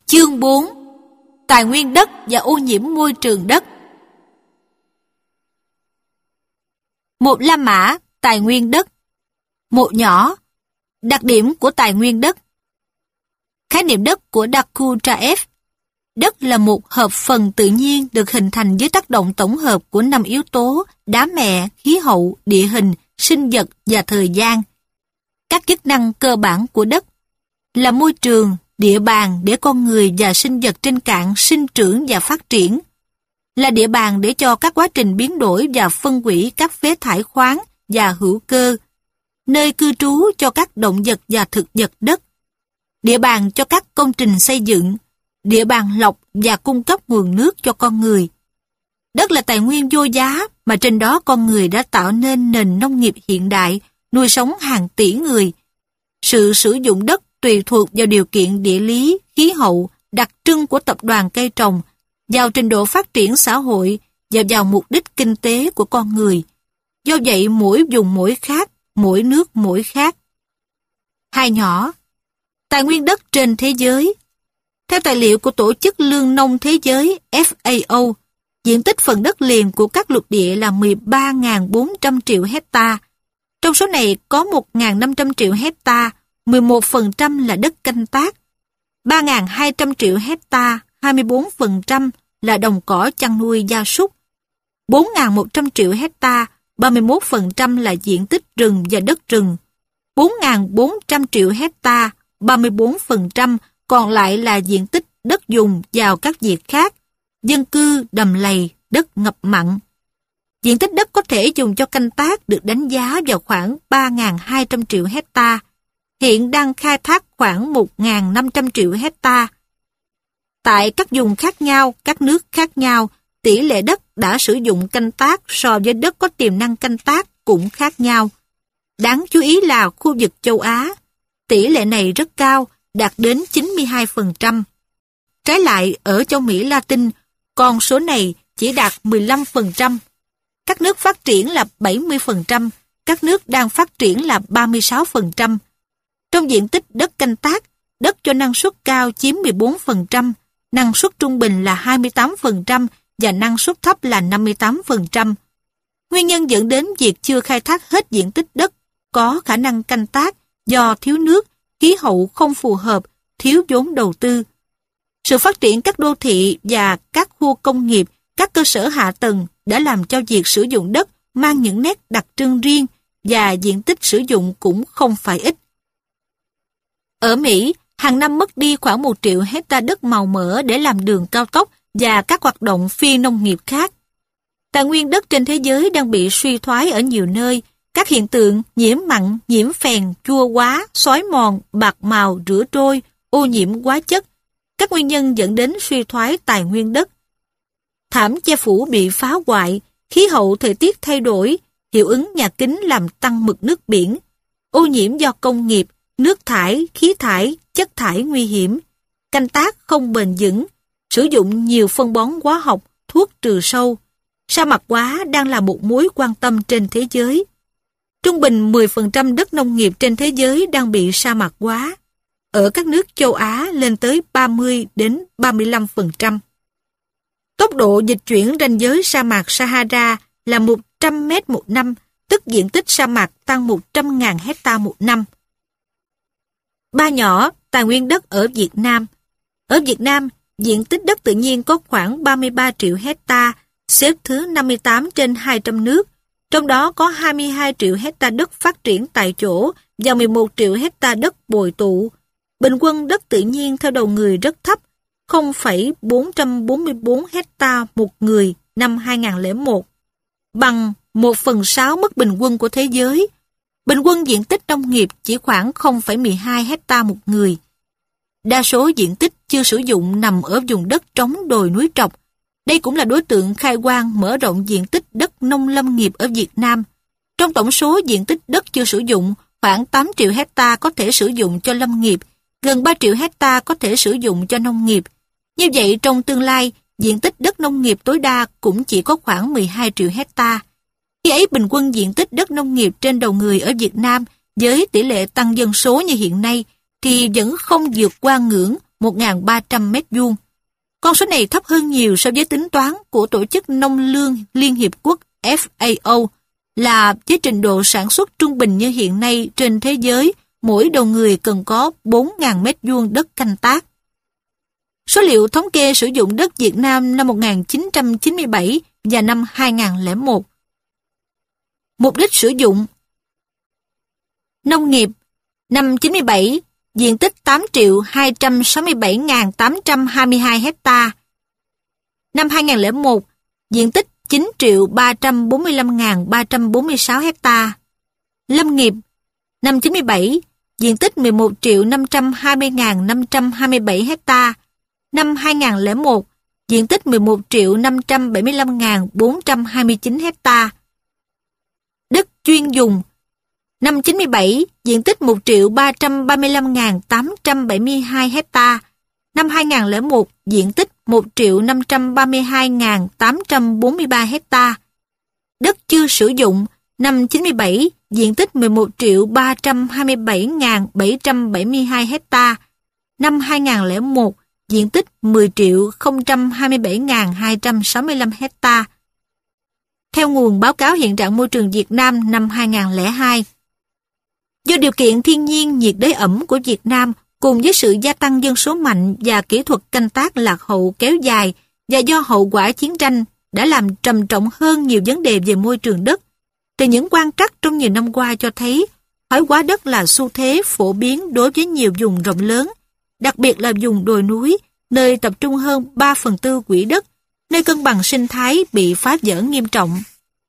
Chương 4. Tài nguyên đất và ô nhiễm môi trường đất. Một La Mã, tài nguyên đất. Một nhỏ, đặc điểm của tài nguyên đất. Khái niệm đất của Dakuchaev. Đất là một hợp phần tự nhiên được hình thành dưới tác động tổng hợp của 5 yếu tố: đá mẹ, khí hậu, địa hình, sinh vật và thời gian. Các chức năng cơ bản của đất là môi trường, địa bàn để con người và sinh vật trên cạn sinh trưởng và phát triển, là địa bàn để cho các quá trình biến đổi và phân hủy các phế thải khoáng và hữu cơ, nơi cư trú cho các động vật và thực vật đất, địa bàn cho các công trình xây dựng, địa bàn lọc và cung cấp nguồn nước cho con người. Đất là tài nguyên vô giá mà trên đó con người đã tạo nên nền nông nghiệp hiện đại, nuôi sống hàng tỷ người. Sự sử dụng đất tùy thuộc vào điều kiện địa lý, khí hậu, đặc trưng của tập đoàn cây trồng, vào trình độ phát triển xã hội và vào mục đích kinh tế của con người. Do vậy mỗi vùng mỗi khác, mỗi nước mỗi khác. Hai nhỏ, tài nguyên đất trên thế giới. Theo tài liệu của Tổ chức Lương nông Thế giới FAO, diện tích phần đất liền của các lục địa là 13.400 triệu hecta. Trong số này có 1.500 triệu hecta, 11% là đất canh tác, 3.200 triệu hecta, 24% là đồng cỏ chăn nuôi gia súc, 4.100 triệu hecta, 31% là diện tích rừng và đất rừng, 4.400 triệu hecta, 34% còn lại là diện tích đất dùng vào các việc khác, dân cư, đầm lầy, đất ngập mặn. Diện tích đất có thể dùng cho canh tác được đánh giá vào khoảng 3.200 triệu hecta, hiện đang khai thác khoảng 1.500 triệu hecta. Tại các vùng khác nhau, các nước khác nhau, tỷ lệ đất đã sử dụng canh tác so với đất có tiềm năng canh tác cũng khác nhau. Đáng chú ý là khu vực châu Á, tỷ lệ này rất cao, đạt đến 92%. Trái lại, ở châu Mỹ Latin, con số này chỉ đạt 15%. Các nước phát triển là 70%, các nước đang phát triển là 36%. Trong diện tích đất canh tác, đất cho năng suất cao chiếm 14%, năng suất trung bình là 28% và năng suất thấp là 58%. Nguyên nhân dẫn đến việc chưa khai thác hết diện tích đất có khả năng canh tác do thiếu nước, khí hậu không phù hợp, thiếu vốn đầu tư. Sự phát triển các đô thị và các khu công nghiệp, các cơ sở hạ tầng đã làm cho việc sử dụng đất mang những nét đặc trưng riêng và diện tích sử dụng cũng không phải ít. Ở Mỹ, hàng năm mất đi khoảng 1 triệu hecta đất màu mỡ để làm đường cao tốc và các hoạt động phi nông nghiệp khác. Tài nguyên đất trên thế giới đang bị suy thoái ở nhiều nơi. Các hiện tượng nhiễm mặn, nhiễm phèn, chua quá, xói mòn, bạc màu, rửa trôi, ô nhiễm hóa chất, các nguyên nhân dẫn đến suy thoái tài nguyên đất. Thảm che phủ bị phá hoại, khí hậu thời tiết thay đổi, hiệu ứng nhà kính làm tăng mực nước biển, ô nhiễm do công nghiệp, nước thải, khí thải, chất thải nguy hiểm, canh tác không bền vững, sử dụng nhiều phân bón hóa học, thuốc trừ sâu. Sa mạc hóa đang là một mối quan tâm trên thế giới. Trung bình 10% đất nông nghiệp trên thế giới đang bị sa mạc hóa. Ở các nước châu Á lên tới 30 đến 35%. Tốc độ dịch chuyển ranh giới sa mạc Sahara là 100 mét một năm, tức diện tích sa mạc tăng 100.000 hecta một năm. Ba nhỏ, tài nguyên đất ở Việt Nam. Ở Việt Nam, diện tích đất tự nhiên có khoảng 33 triệu hecta, xếp thứ 58 trên 200 nước. Trong đó có 22 triệu hecta đất phát triển tại chỗ và 11 triệu hecta đất bồi tụ. Bình quân đất tự nhiên theo đầu người rất thấp, 0,444 hecta một người năm 2001, bằng 1/6 mức bình quân của thế giới. Bình quân diện tích nông nghiệp chỉ khoảng 0,12 hecta một người. Đa số diện tích chưa sử dụng nằm ở vùng đất trống đồi núi trọc. Đây cũng là đối tượng khai quang mở rộng diện tích đất nông lâm nghiệp ở Việt Nam. Trong tổng số diện tích đất chưa sử dụng, khoảng 8 triệu hecta có thể sử dụng cho lâm nghiệp, gần 3 triệu hecta có thể sử dụng cho nông nghiệp. Như vậy, trong tương lai, diện tích đất nông nghiệp tối đa cũng chỉ có khoảng 12 triệu hecta. Khi ấy, bình quân diện tích đất nông nghiệp trên đầu người ở Việt Nam với tỷ lệ tăng dân số như hiện nay thì vẫn không vượt qua ngưỡng 1.300 mét vuông. Con số này thấp hơn nhiều so với tính toán của Tổ chức Nông lương Liên Hiệp Quốc FAO là với trình độ sản xuất trung bình như hiện nay trên thế giới, mỗi đầu người cần có 4.000 mét vuông đất canh tác. Số liệu thống kê sử dụng đất Việt Nam năm 1997 và năm 2001. Mục đích sử dụng: nông nghiệp, năm 97, diện tích 8.267.822 hecta. Năm 2001, diện tích 9.345.346 hecta. Lâm nghiệp, năm 97, diện tích 11.520.527 hecta. Năm 2001, diện tích 11.575.429 hecta. Đất chuyên dùng, năm 97, diện tích 1.335.872 hecta. Năm 2001, diện tích 1.532.843 hecta. Đất chưa sử dụng, năm 97, diện tích 11.327.772 hecta. Năm 2001, diện tích 10.027.265 hecta. Theo nguồn báo cáo hiện trạng môi trường Việt Nam năm 2002. Do điều kiện thiên nhiên nhiệt đới ẩm của Việt Nam cùng với sự gia tăng dân số mạnh và kỹ thuật canh tác lạc hậu kéo dài và do hậu quả chiến tranh đã làm trầm trọng hơn nhiều vấn đề về môi trường đất, thì những quan trắc trong nhiều năm qua cho thấy thoái hóa đất là xu thế phổ biến đối với nhiều vùng rộng lớn, đặc biệt là vùng đồi núi, nơi tập trung hơn 3/4 quỹ đất, nơi cân bằng sinh thái bị phá vỡ nghiêm trọng.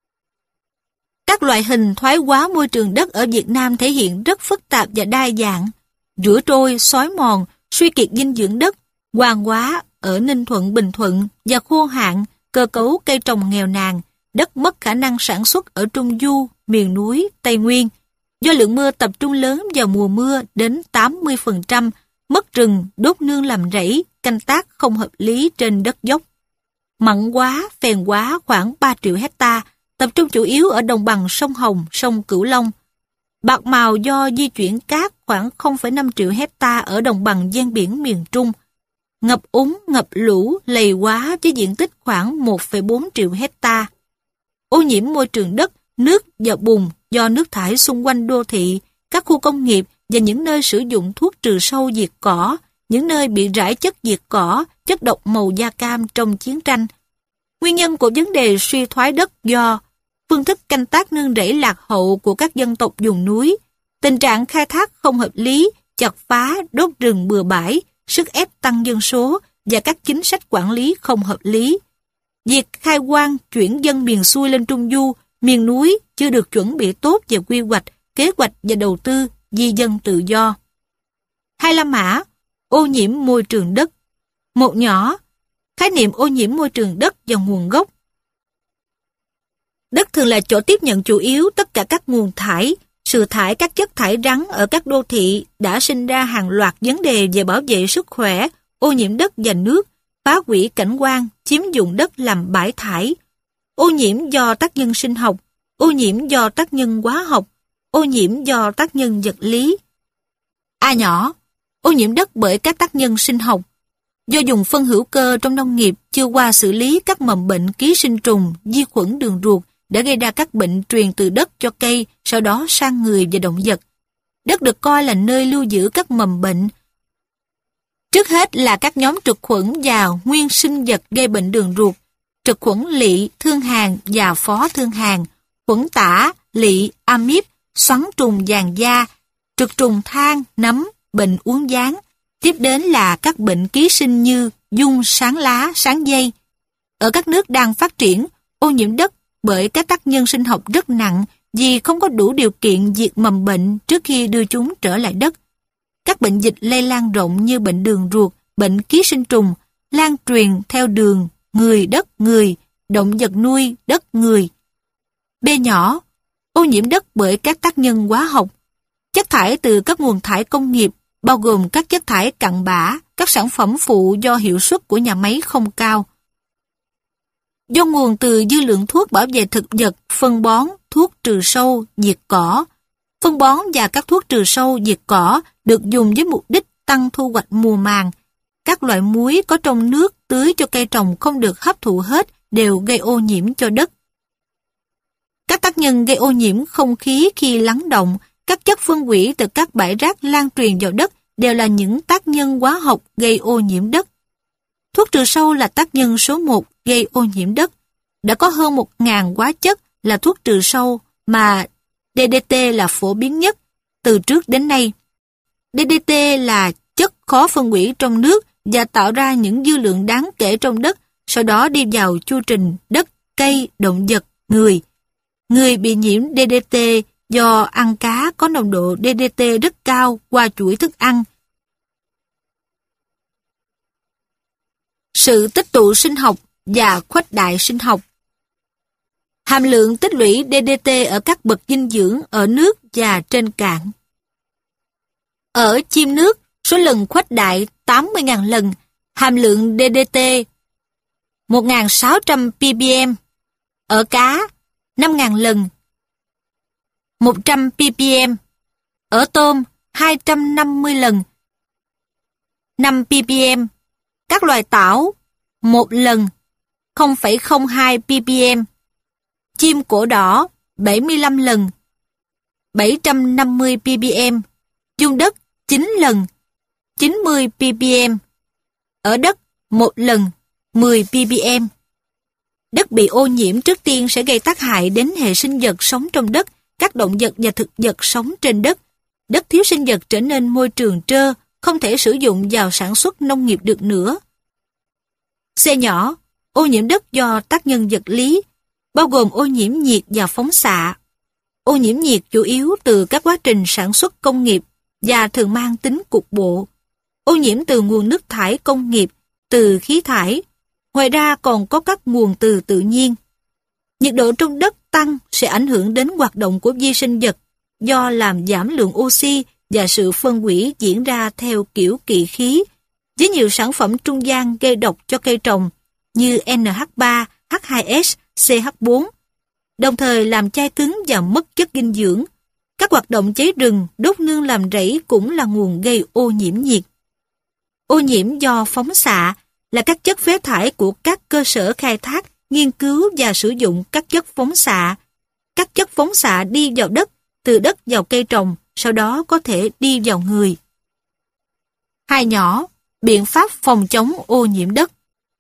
Các loại hình thoái hóa môi trường đất ở Việt Nam thể hiện rất phức tạp và đa dạng. Rửa trôi, xói mòn, suy kiệt dinh dưỡng đất, hoàng hóa ở Ninh Thuận, Bình Thuận và khô hạn, cơ cấu cây trồng nghèo nàn, đất mất khả năng sản xuất ở Trung Du, miền núi, Tây Nguyên. Do lượng mưa tập trung lớn vào mùa mưa đến 80%, mất rừng, đốt nương làm rẫy, canh tác không hợp lý trên đất dốc. Mặn hóa, phèn hóa khoảng 3 triệu hecta, tập trung chủ yếu ở đồng bằng sông Hồng, sông Cửu Long. Bạc màu do di chuyển cát khoảng 0,5 triệu hecta ở đồng bằng ven biển miền Trung. Ngập úng, ngập lũ, lầy hóa với diện tích khoảng 1,4 triệu hecta. Ô nhiễm môi trường đất, nước và bùn do nước thải xung quanh đô thị, các khu công nghiệp và những nơi sử dụng thuốc trừ sâu diệt cỏ, những nơi bị rải chất diệt cỏ, chất độc màu da cam trong chiến tranh. Nguyên nhân của vấn đề suy thoái đất do phương thức canh tác nương rẫy lạc hậu của các dân tộc vùng núi, tình trạng khai thác không hợp lý, chặt phá, đốt rừng bừa bãi, sức ép tăng dân số và các chính sách quản lý không hợp lý. Việc khai hoang chuyển dân miền xuôi lên Trung Du, miền núi chưa được chuẩn bị tốt về quy hoạch, kế hoạch và đầu tư, di dân tự do. 2 La Mã, ô nhiễm môi trường đất. Một nhỏ, khái niệm ô nhiễm môi trường đất và nguồn gốc. Đất thường là chỗ tiếp nhận chủ yếu tất cả các nguồn thải. Sự thải các chất thải rắn ở các đô thị đã sinh ra hàng loạt vấn đề về bảo vệ sức khỏe, ô nhiễm đất và nước, phá hủy cảnh quan, chiếm dụng đất làm bãi thải, ô nhiễm do tác nhân sinh học, ô nhiễm do tác nhân hóa học, ô nhiễm do tác nhân vật lý. A nhỏ, ô nhiễm đất bởi các tác nhân sinh học. Do dùng phân hữu cơ trong nông nghiệp chưa qua xử lý các mầm bệnh ký sinh trùng, vi khuẩn đường ruột đã gây ra các bệnh truyền từ đất cho cây, sau đó sang người và động vật. Đất được coi là nơi lưu giữ các mầm bệnh. Trước hết là các nhóm trực khuẩn và nguyên sinh vật gây bệnh đường ruột, trực khuẩn lỵ, thương hàn và phó thương hàn, khuẩn tả, lỵ, amip, xoắn trùng vàng da, trực trùng than, nấm, bệnh uốn ván. Tiếp đến là các bệnh ký sinh như giun, sáng lá, sáng dây. Ở các nước đang phát triển, ô nhiễm đất bởi các tác nhân sinh học rất nặng vì không có đủ điều kiện diệt mầm bệnh trước khi đưa chúng trở lại đất. Các bệnh dịch lây lan rộng như bệnh đường ruột, bệnh ký sinh trùng, lan truyền theo đường, người, đất, người, động vật nuôi, đất, người. B nhỏ, ô nhiễm đất bởi các tác nhân hóa học. Chất thải từ các nguồn thải công nghiệp, bao gồm các chất thải cặn bã, các sản phẩm phụ do hiệu suất của nhà máy không cao. Do nguồn từ dư lượng thuốc bảo vệ thực vật, phân bón, thuốc trừ sâu, diệt cỏ. Phân bón và các thuốc trừ sâu, diệt cỏ được dùng với mục đích tăng thu hoạch mùa màng. các loại muối có trong nước tưới cho cây trồng không được hấp thụ hết đều gây ô nhiễm cho đất. Các tác nhân gây ô nhiễm không khí khi lắng động, các chất phân hủy từ các bãi rác lan truyền vào đất đều là những tác nhân hóa học gây ô nhiễm đất. Thuốc trừ sâu là tác nhân số 1 gây ô nhiễm đất. Đã có hơn 1.000 hóa chất là thuốc trừ sâu mà DDT là phổ biến nhất từ trước đến nay. DDT là chất khó phân hủy trong nước và tạo ra những dư lượng đáng kể trong đất, sau đó đi vào chu trình đất, cây, động vật, người. Người bị nhiễm DDT do ăn cá có nồng độ DDT rất cao qua chuỗi thức ăn. Sự tích tụ sinh học và khuếch đại sinh học. Hàm lượng tích lũy DDT ở các bậc dinh dưỡng ở nước và trên cạn. Ở chim nước, số lần khuếch đại 80.000 lần, hàm lượng DDT 1.600 ppm. Ở cá, 5.000 lần, 100 ppm. Ở tôm, 250 lần, 5 ppm. Các loài tảo, 1 lần, 0,02 ppm. Chim cổ đỏ, 75 lần, 750 ppm. Dung đất, 9 lần, 90 ppm. Ở đất, 1 lần, 10 ppm. Đất bị ô nhiễm trước tiên sẽ gây tác hại đến hệ sinh vật sống trong đất, các động vật và thực vật sống trên đất. Đất thiếu sinh vật trở nên môi trường trơ, không thể sử dụng vào sản xuất nông nghiệp được nữa. C nhỏ, ô nhiễm đất do tác nhân vật lý, bao gồm ô nhiễm nhiệt và phóng xạ. Ô nhiễm nhiệt chủ yếu từ các quá trình sản xuất công nghiệp và thường mang tính cục bộ. Ô nhiễm từ nguồn nước thải công nghiệp, từ khí thải. Ngoài ra còn có các nguồn từ tự nhiên. Nhiệt độ trong đất tăng sẽ ảnh hưởng đến hoạt động của vi sinh vật do làm giảm lượng oxy và sự phân hủy diễn ra theo kiểu kỵ khí, với nhiều sản phẩm trung gian gây độc cho cây trồng như NH3, H2S, CH4, đồng thời làm chai cứng và mất chất dinh dưỡng. Các hoạt động cháy rừng, đốt nương làm rẫy cũng là nguồn gây ô nhiễm nhiệt. Ô nhiễm do phóng xạ là các chất phế thải của các cơ sở khai thác, nghiên cứu và sử dụng các chất phóng xạ. Các chất phóng xạ đi vào đất, từ đất vào cây trồng, sau đó có thể đi vào người. 2 nhỏ, biện pháp phòng chống ô nhiễm đất.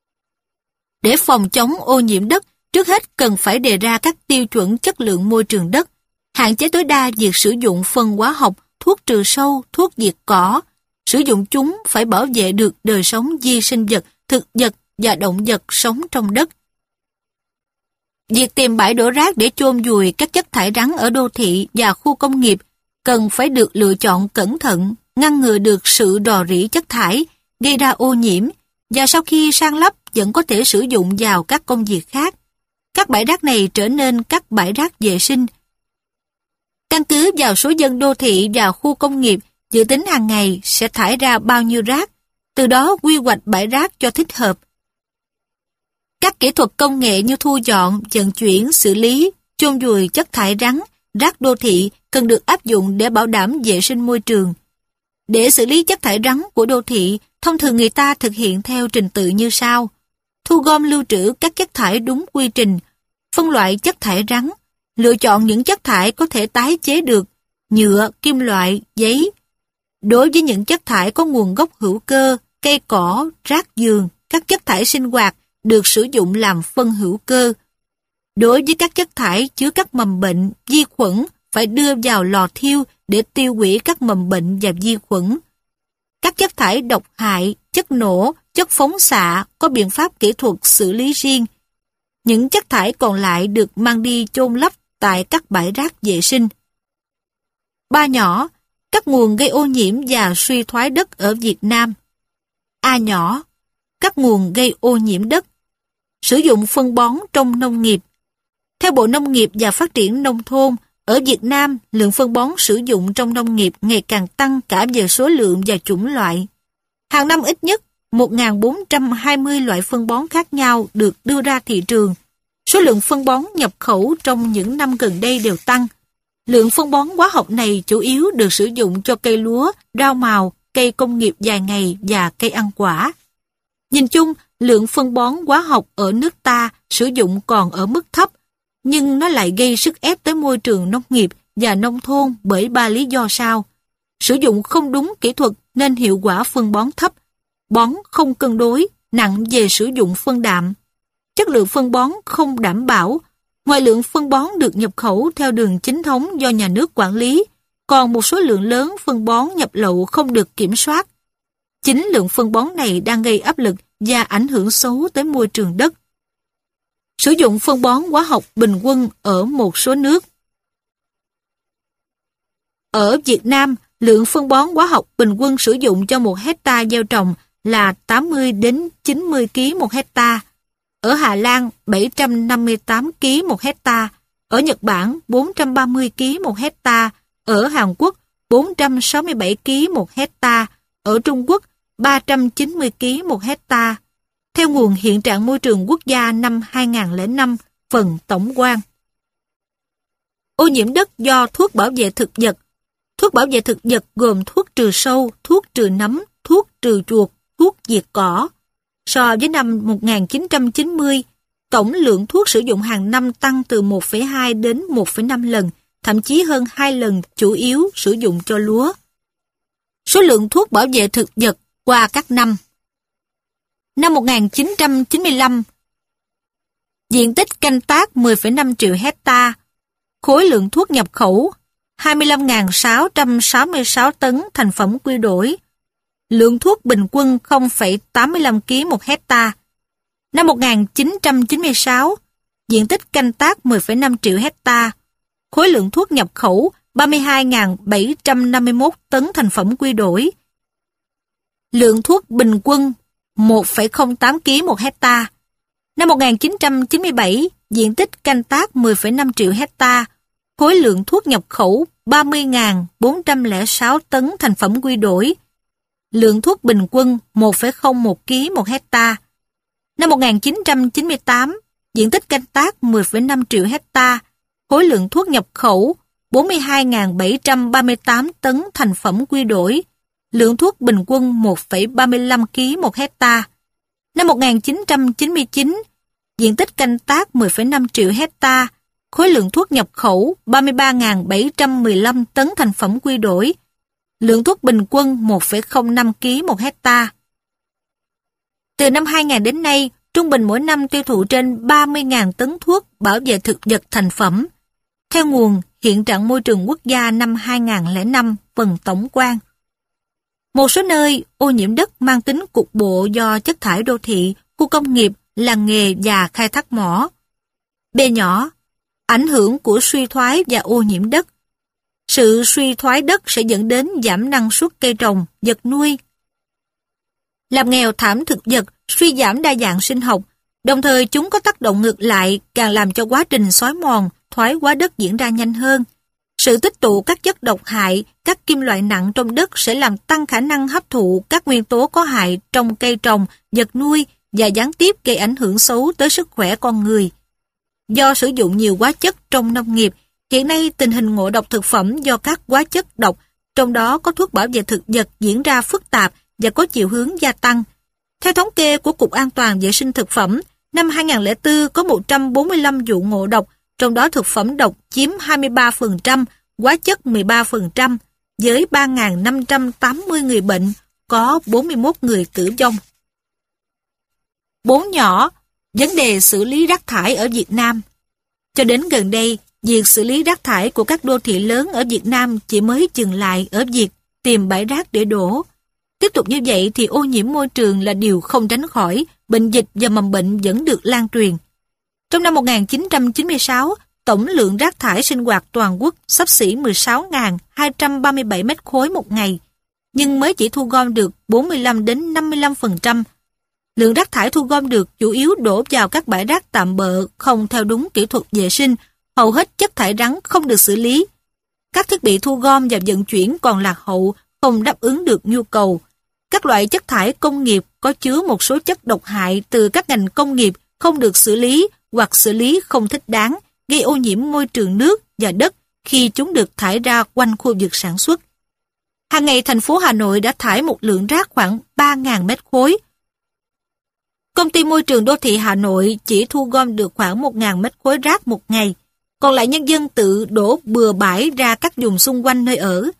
Để phòng chống ô nhiễm đất, trước hết cần phải đề ra các tiêu chuẩn chất lượng môi trường đất, hạn chế tối đa việc sử dụng phân hóa học, thuốc trừ sâu, thuốc diệt cỏ. Sử dụng chúng phải bảo vệ được đời sống vi sinh vật, thực vật và động vật sống trong đất. Việc tìm bãi đổ rác để chôn vùi các chất thải rắn ở đô thị và khu công nghiệp cần phải được lựa chọn cẩn thận, ngăn ngừa được sự rò rỉ chất thải, gây ra ô nhiễm, và sau khi san lấp vẫn có thể sử dụng vào các công việc khác. Các bãi rác này trở nên các bãi rác vệ sinh. Căn cứ vào số dân đô thị và khu công nghiệp, dự tính hàng ngày sẽ thải ra bao nhiêu rác, từ đó quy hoạch bãi rác cho thích hợp. Các kỹ thuật công nghệ như thu dọn, vận chuyển, xử lý, chôn vùi chất thải rắn, rác đô thị cần được áp dụng để bảo đảm vệ sinh môi trường. Để xử lý chất thải rắn của đô thị, thông thường người ta thực hiện theo trình tự như sau. Thu gom lưu trữ các chất thải đúng quy trình, phân loại chất thải rắn, lựa chọn những chất thải có thể tái chế được, nhựa, kim loại, giấy. Đối với những chất thải có nguồn gốc hữu cơ, cây cỏ, rác giường, các chất thải sinh hoạt được sử dụng làm phân hữu cơ. Đối với các chất thải chứa các mầm bệnh, vi khuẩn phải đưa vào lò thiêu để tiêu hủy các mầm bệnh và vi khuẩn. Các chất thải độc hại, chất nổ, chất phóng xạ có biện pháp kỹ thuật xử lý riêng. Những chất thải còn lại được mang đi chôn lấp tại các bãi rác vệ sinh. 3 nhỏ, các nguồn gây ô nhiễm và suy thoái đất ở Việt Nam. A nhỏ, các nguồn gây ô nhiễm đất. Sử dụng phân bón trong nông nghiệp. Theo Bộ Nông nghiệp và Phát triển Nông thôn, ở Việt Nam, lượng phân bón sử dụng trong nông nghiệp ngày càng tăng cả về số lượng và chủng loại. Hàng năm ít nhất 1.420 loại phân bón khác nhau được đưa ra thị trường. Số lượng phân bón nhập khẩu trong những năm gần đây đều tăng. Lượng phân bón hóa học này chủ yếu được sử dụng cho cây lúa, rau màu, cây công nghiệp dài ngày và cây ăn quả. Nhìn chung, lượng phân bón hóa học ở nước ta sử dụng còn ở mức thấp, nhưng nó lại gây sức ép tới môi trường nông nghiệp và nông thôn bởi 3 lý do sau. Sử dụng không đúng kỹ thuật nên hiệu quả phân bón thấp, bón không cân đối, nặng về sử dụng phân đạm. Chất lượng phân bón không đảm bảo, ngoài lượng phân bón được nhập khẩu theo đường chính thống do nhà nước quản lý, còn một số lượng lớn phân bón nhập lậu không được kiểm soát. Chính lượng phân bón này đang gây áp lực và ảnh hưởng xấu tới môi trường đất. Sử dụng phân bón hóa học bình quân ở một số nước. Ở Việt Nam, lượng phân bón hóa học bình quân sử dụng cho 1 hectare gieo trồng là 80 đến 90 kg một hectare. Ở Hà Lan 758 kg một hectare, ở Nhật Bản 430 kg một hectare, ở Hàn Quốc 467 kg một hectare, ở Trung Quốc 390 kg một hectare. Theo nguồn Hiện trạng môi trường quốc gia năm 2005, phần tổng quan. Ô nhiễm đất do thuốc bảo vệ thực vật. Thuốc bảo vệ thực vật gồm thuốc trừ sâu, thuốc trừ nấm, thuốc trừ chuột, thuốc diệt cỏ. So với năm 1990, tổng lượng thuốc sử dụng hàng năm tăng từ 1,2 đến 1,5 lần, thậm chí hơn 2 lần, chủ yếu sử dụng cho lúa. Số lượng thuốc bảo vệ thực vật qua các năm. Năm 1995, diện tích canh tác 10,5 triệu hectare, khối lượng thuốc nhập khẩu 25.666 tấn thành phẩm quy đổi, lượng thuốc bình quân 0,85 kg một hectare. Năm 1996, diện tích canh tác 10,5 triệu hectare, khối lượng thuốc nhập khẩu 32.751 tấn thành phẩm quy đổi, lượng thuốc bình quân 1,08 kg một hectare. Năm 1997, diện tích canh tác 10,5 triệu hectare, khối lượng thuốc nhập khẩu 30.406 tấn thành phẩm quy đổi, lượng thuốc bình quân 1,01 kg một hectare. Năm 1998, diện tích canh tác 10,5 triệu hectare, khối lượng thuốc nhập khẩu 42.738 tấn thành phẩm quy đổi, lượng thuốc bình quân 1,35 kg một hectare. Năm 1999, diện tích canh tác 10,5 triệu hectare, khối lượng thuốc nhập khẩu 33.715 tấn thành phẩm quy đổi, lượng thuốc bình quân 1,05 kg một hectare. Từ năm 2000 đến nay, trung bình mỗi năm tiêu thụ trên 30.000 tấn thuốc bảo vệ thực vật thành phẩm. Theo nguồn Hiện trạng môi trường quốc gia năm 2005, phần tổng quan. Một số nơi, ô nhiễm đất mang tính cục bộ do chất thải đô thị, khu công nghiệp, làng nghề và khai thác mỏ. B nhỏ, ảnh hưởng của suy thoái và ô nhiễm đất. Sự suy thoái đất sẽ dẫn đến giảm năng suất cây trồng, vật nuôi, làm nghèo thảm thực vật, suy giảm đa dạng sinh học. Đồng thời chúng có tác động ngược lại, càng làm cho quá trình xói mòn, thoái hóa đất diễn ra nhanh hơn. Sự tích tụ các chất độc hại, các kim loại nặng trong đất sẽ làm tăng khả năng hấp thụ các nguyên tố có hại trong cây trồng, vật nuôi và gián tiếp gây ảnh hưởng xấu tới sức khỏe con người. Do sử dụng nhiều hóa chất trong nông nghiệp, hiện nay tình hình ngộ độc thực phẩm do các hóa chất độc, trong đó có thuốc bảo vệ thực vật diễn ra phức tạp và có chiều hướng gia tăng. Theo thống kê của Cục An toàn Vệ sinh Thực phẩm, năm 2004 có 145 vụ ngộ độc, trong đó thực phẩm độc chiếm 23%, hóa chất 13%, với 3.580 người bệnh, có 41 người tử vong. 4 nhỏ, vấn đề xử lý rác thải ở Việt Nam. Cho đến gần đây, việc xử lý rác thải của các đô thị lớn ở Việt Nam chỉ mới dừng lại ở việc tìm bãi rác để đổ. Tiếp tục như vậy thì ô nhiễm môi trường là điều không tránh khỏi, bệnh dịch và mầm bệnh vẫn được lan truyền. Trong năm 1996, tổng lượng rác thải sinh hoạt toàn quốc xấp xỉ 16.237 mét khối một ngày, nhưng mới chỉ thu gom được 45 đến 55%. Lượng rác thải thu gom được chủ yếu đổ vào các bãi rác tạm bợ không theo đúng kỹ thuật vệ sinh, hầu hết chất thải rắn không được xử lý. Các thiết bị thu gom và vận chuyển còn lạc hậu, không đáp ứng được nhu cầu. Các loại chất thải công nghiệp có chứa một số chất độc hại từ các ngành công nghiệp không được xử lý hoặc xử lý không thích đáng, gây ô nhiễm môi trường nước và đất khi chúng được thải ra quanh khu vực sản xuất. Hàng ngày thành phố Hà Nội đã thải một lượng rác khoảng 3.000 mét khối. Công ty môi trường đô thị Hà Nội chỉ thu gom được khoảng 1.000 mét khối rác một ngày, còn lại nhân dân tự đổ bừa bãi ra các vùng xung quanh nơi ở.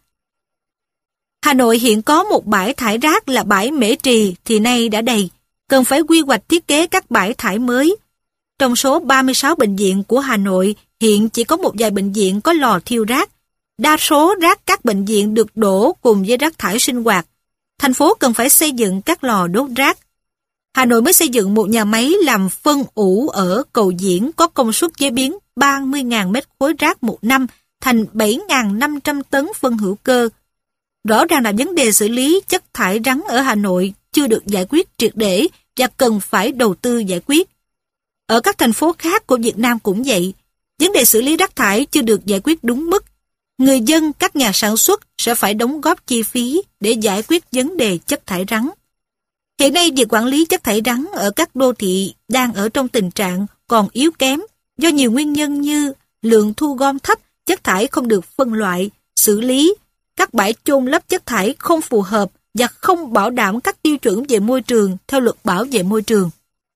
Hà Nội hiện có một bãi thải rác là bãi Mễ Trì thì nay đã đầy, cần phải quy hoạch thiết kế các bãi thải mới. Trong số 36 bệnh viện của Hà Nội, hiện chỉ có một vài bệnh viện có lò thiêu rác. Đa số rác các bệnh viện được đổ cùng với rác thải sinh hoạt. Thành phố cần phải xây dựng các lò đốt rác. Hà Nội mới xây dựng một nhà máy làm phân ủ ở Cầu Diễn có công suất chế biến 30.000 mét khối rác một năm thành 7.500 tấn phân hữu cơ. Rõ ràng là vấn đề xử lý chất thải rắn ở Hà Nội chưa được giải quyết triệt để và cần phải đầu tư giải quyết. Ở các thành phố khác của Việt Nam cũng vậy, vấn đề xử lý rác thải chưa được giải quyết đúng mức. Người dân, các nhà sản xuất sẽ phải đóng góp chi phí để giải quyết vấn đề chất thải rắn. Hiện nay, việc quản lý chất thải rắn ở các đô thị đang ở trong tình trạng còn yếu kém do nhiều nguyên nhân như lượng thu gom thấp, chất thải không được phân loại, xử lý, các bãi chôn lấp chất thải không phù hợp và không bảo đảm các tiêu chuẩn về môi trường theo luật bảo vệ môi trường.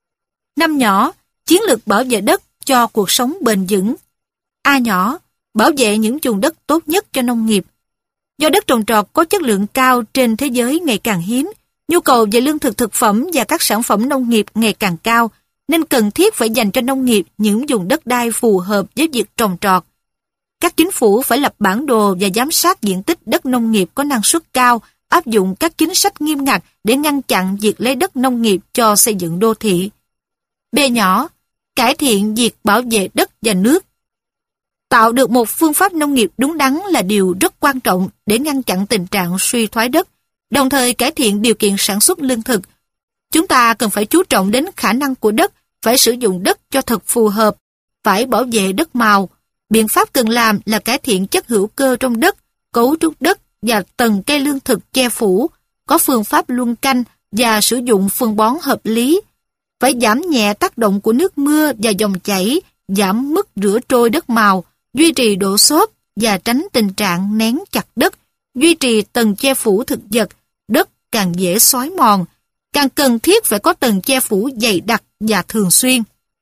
5 nhỏ, chiến lược bảo vệ đất cho cuộc sống bền vững. A nhỏ, bảo vệ những vùng đất tốt nhất cho nông nghiệp. Do đất trồng trọt có chất lượng cao trên thế giới ngày càng hiếm, nhu cầu về lương thực thực phẩm và các sản phẩm nông nghiệp ngày càng cao, nên cần thiết phải dành cho nông nghiệp những vùng đất đai phù hợp với việc trồng trọt. Các chính phủ phải lập bản đồ và giám sát diện tích đất nông nghiệp có năng suất cao, áp dụng các chính sách nghiêm ngặt để ngăn chặn việc lấy đất nông nghiệp cho xây dựng đô thị. B nhỏ, cải thiện việc bảo vệ đất và nước. Tạo được một phương pháp nông nghiệp đúng đắn là điều rất quan trọng để ngăn chặn tình trạng suy thoái đất, đồng thời cải thiện điều kiện sản xuất lương thực. Chúng ta cần phải chú trọng đến khả năng của đất, phải sử dụng đất cho thật phù hợp, phải bảo vệ đất màu. Biện pháp cần làm là cải thiện chất hữu cơ trong đất, cấu trúc đất và tầng cây lương thực che phủ, có phương pháp luân canh và sử dụng phân bón hợp lý. Phải giảm nhẹ tác động của nước mưa và dòng chảy, giảm mức rửa trôi đất màu, duy trì độ xốp và tránh tình trạng nén chặt đất, duy trì tầng che phủ thực vật, đất càng dễ xói mòn, càng cần thiết phải có tầng che phủ dày đặc và thường xuyên.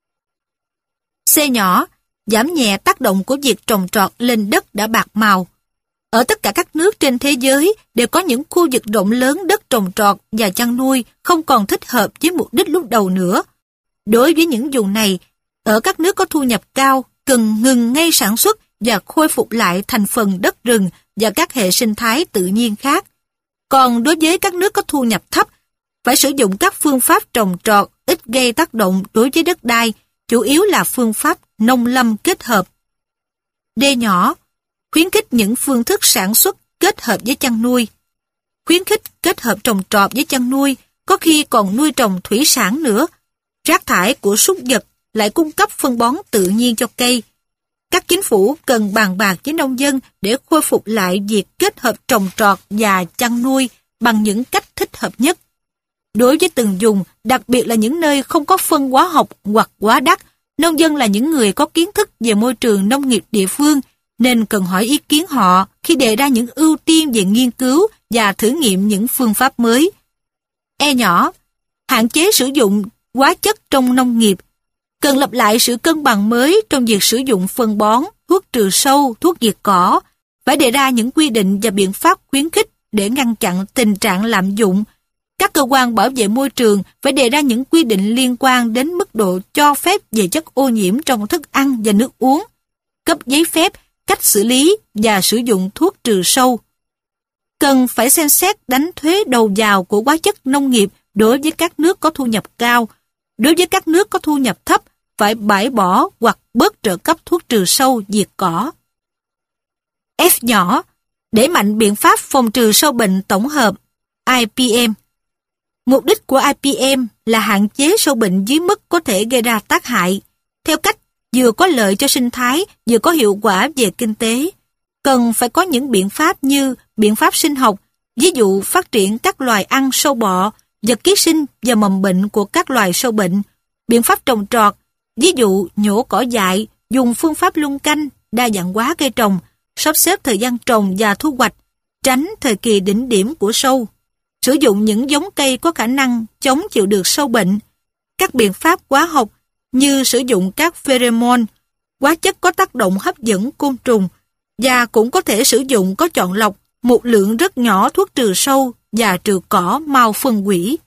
C nhỏ, giảm nhẹ tác động của việc trồng trọt lên đất đã bạc màu. Ở tất cả các nước trên thế giới đều có những khu vực rộng lớn đất trồng trọt và chăn nuôi không còn thích hợp với mục đích lúc đầu nữa. Đối với những vùng này, ở các nước có thu nhập cao, cần ngừng ngay sản xuất và khôi phục lại thành phần đất rừng và các hệ sinh thái tự nhiên khác. Còn đối với các nước có thu nhập thấp, phải sử dụng các phương pháp trồng trọt ít gây tác động đối với đất đai, chủ yếu là phương pháp nông lâm kết hợp. D nhỏ, khuyến khích những phương thức sản xuất kết hợp với chăn nuôi. Khuyến khích kết hợp trồng trọt với chăn nuôi, có khi còn nuôi trồng thủy sản nữa. Rác thải của súc vật lại cung cấp phân bón tự nhiên cho cây. Các chính phủ cần bàn bạc với nông dân để khôi phục lại việc kết hợp trồng trọt và chăn nuôi bằng những cách thích hợp nhất. Đối với từng vùng, đặc biệt là những nơi không có phân hóa học hoặc quá đắt, nông dân là những người có kiến thức về môi trường nông nghiệp địa phương, nên cần hỏi ý kiến họ khi đề ra những ưu tiên về nghiên cứu và thử nghiệm những phương pháp mới. E nhỏ, hạn chế sử dụng hóa chất trong nông nghiệp. Cần lập lại sự cân bằng mới trong việc sử dụng phân bón, thuốc trừ sâu, thuốc diệt cỏ. Phải đề ra những quy định và biện pháp khuyến khích để ngăn chặn tình trạng lạm dụng. Các cơ quan bảo vệ môi trường phải đề ra những quy định liên quan đến mức độ cho phép về chất ô nhiễm trong thức ăn và nước uống, cấp giấy phép, cách xử lý và sử dụng thuốc trừ sâu. Cần phải xem xét đánh thuế đầu vào của hóa chất nông nghiệp đối với các nước có thu nhập cao. Đối với các nước có thu nhập thấp, phải bãi bỏ hoặc bớt trợ cấp thuốc trừ sâu diệt cỏ. F nhỏ, đẩy mạnh biện pháp phòng trừ sâu bệnh tổng hợp, IPM. Mục đích của IPM là hạn chế sâu bệnh dưới mức có thể gây ra tác hại, theo cách vừa có lợi cho sinh thái, vừa có hiệu quả về kinh tế. Cần phải có những biện pháp như biện pháp sinh học, ví dụ phát triển các loài ăn sâu bọ, vật ký sinh và mầm bệnh của các loài sâu bệnh, biện pháp trồng trọt, ví dụ nhổ cỏ dại, dùng phương pháp luân canh, đa dạng hóa cây trồng, sắp xếp thời gian trồng và thu hoạch, tránh thời kỳ đỉnh điểm của sâu, sử dụng những giống cây có khả năng chống chịu được sâu bệnh. các biện pháp hóa học như sử dụng các pheromone, hóa chất có tác động hấp dẫn côn trùng, và cũng có thể sử dụng có chọn lọc một lượng rất nhỏ thuốc trừ sâu và trừ cỏ mau phân hủy.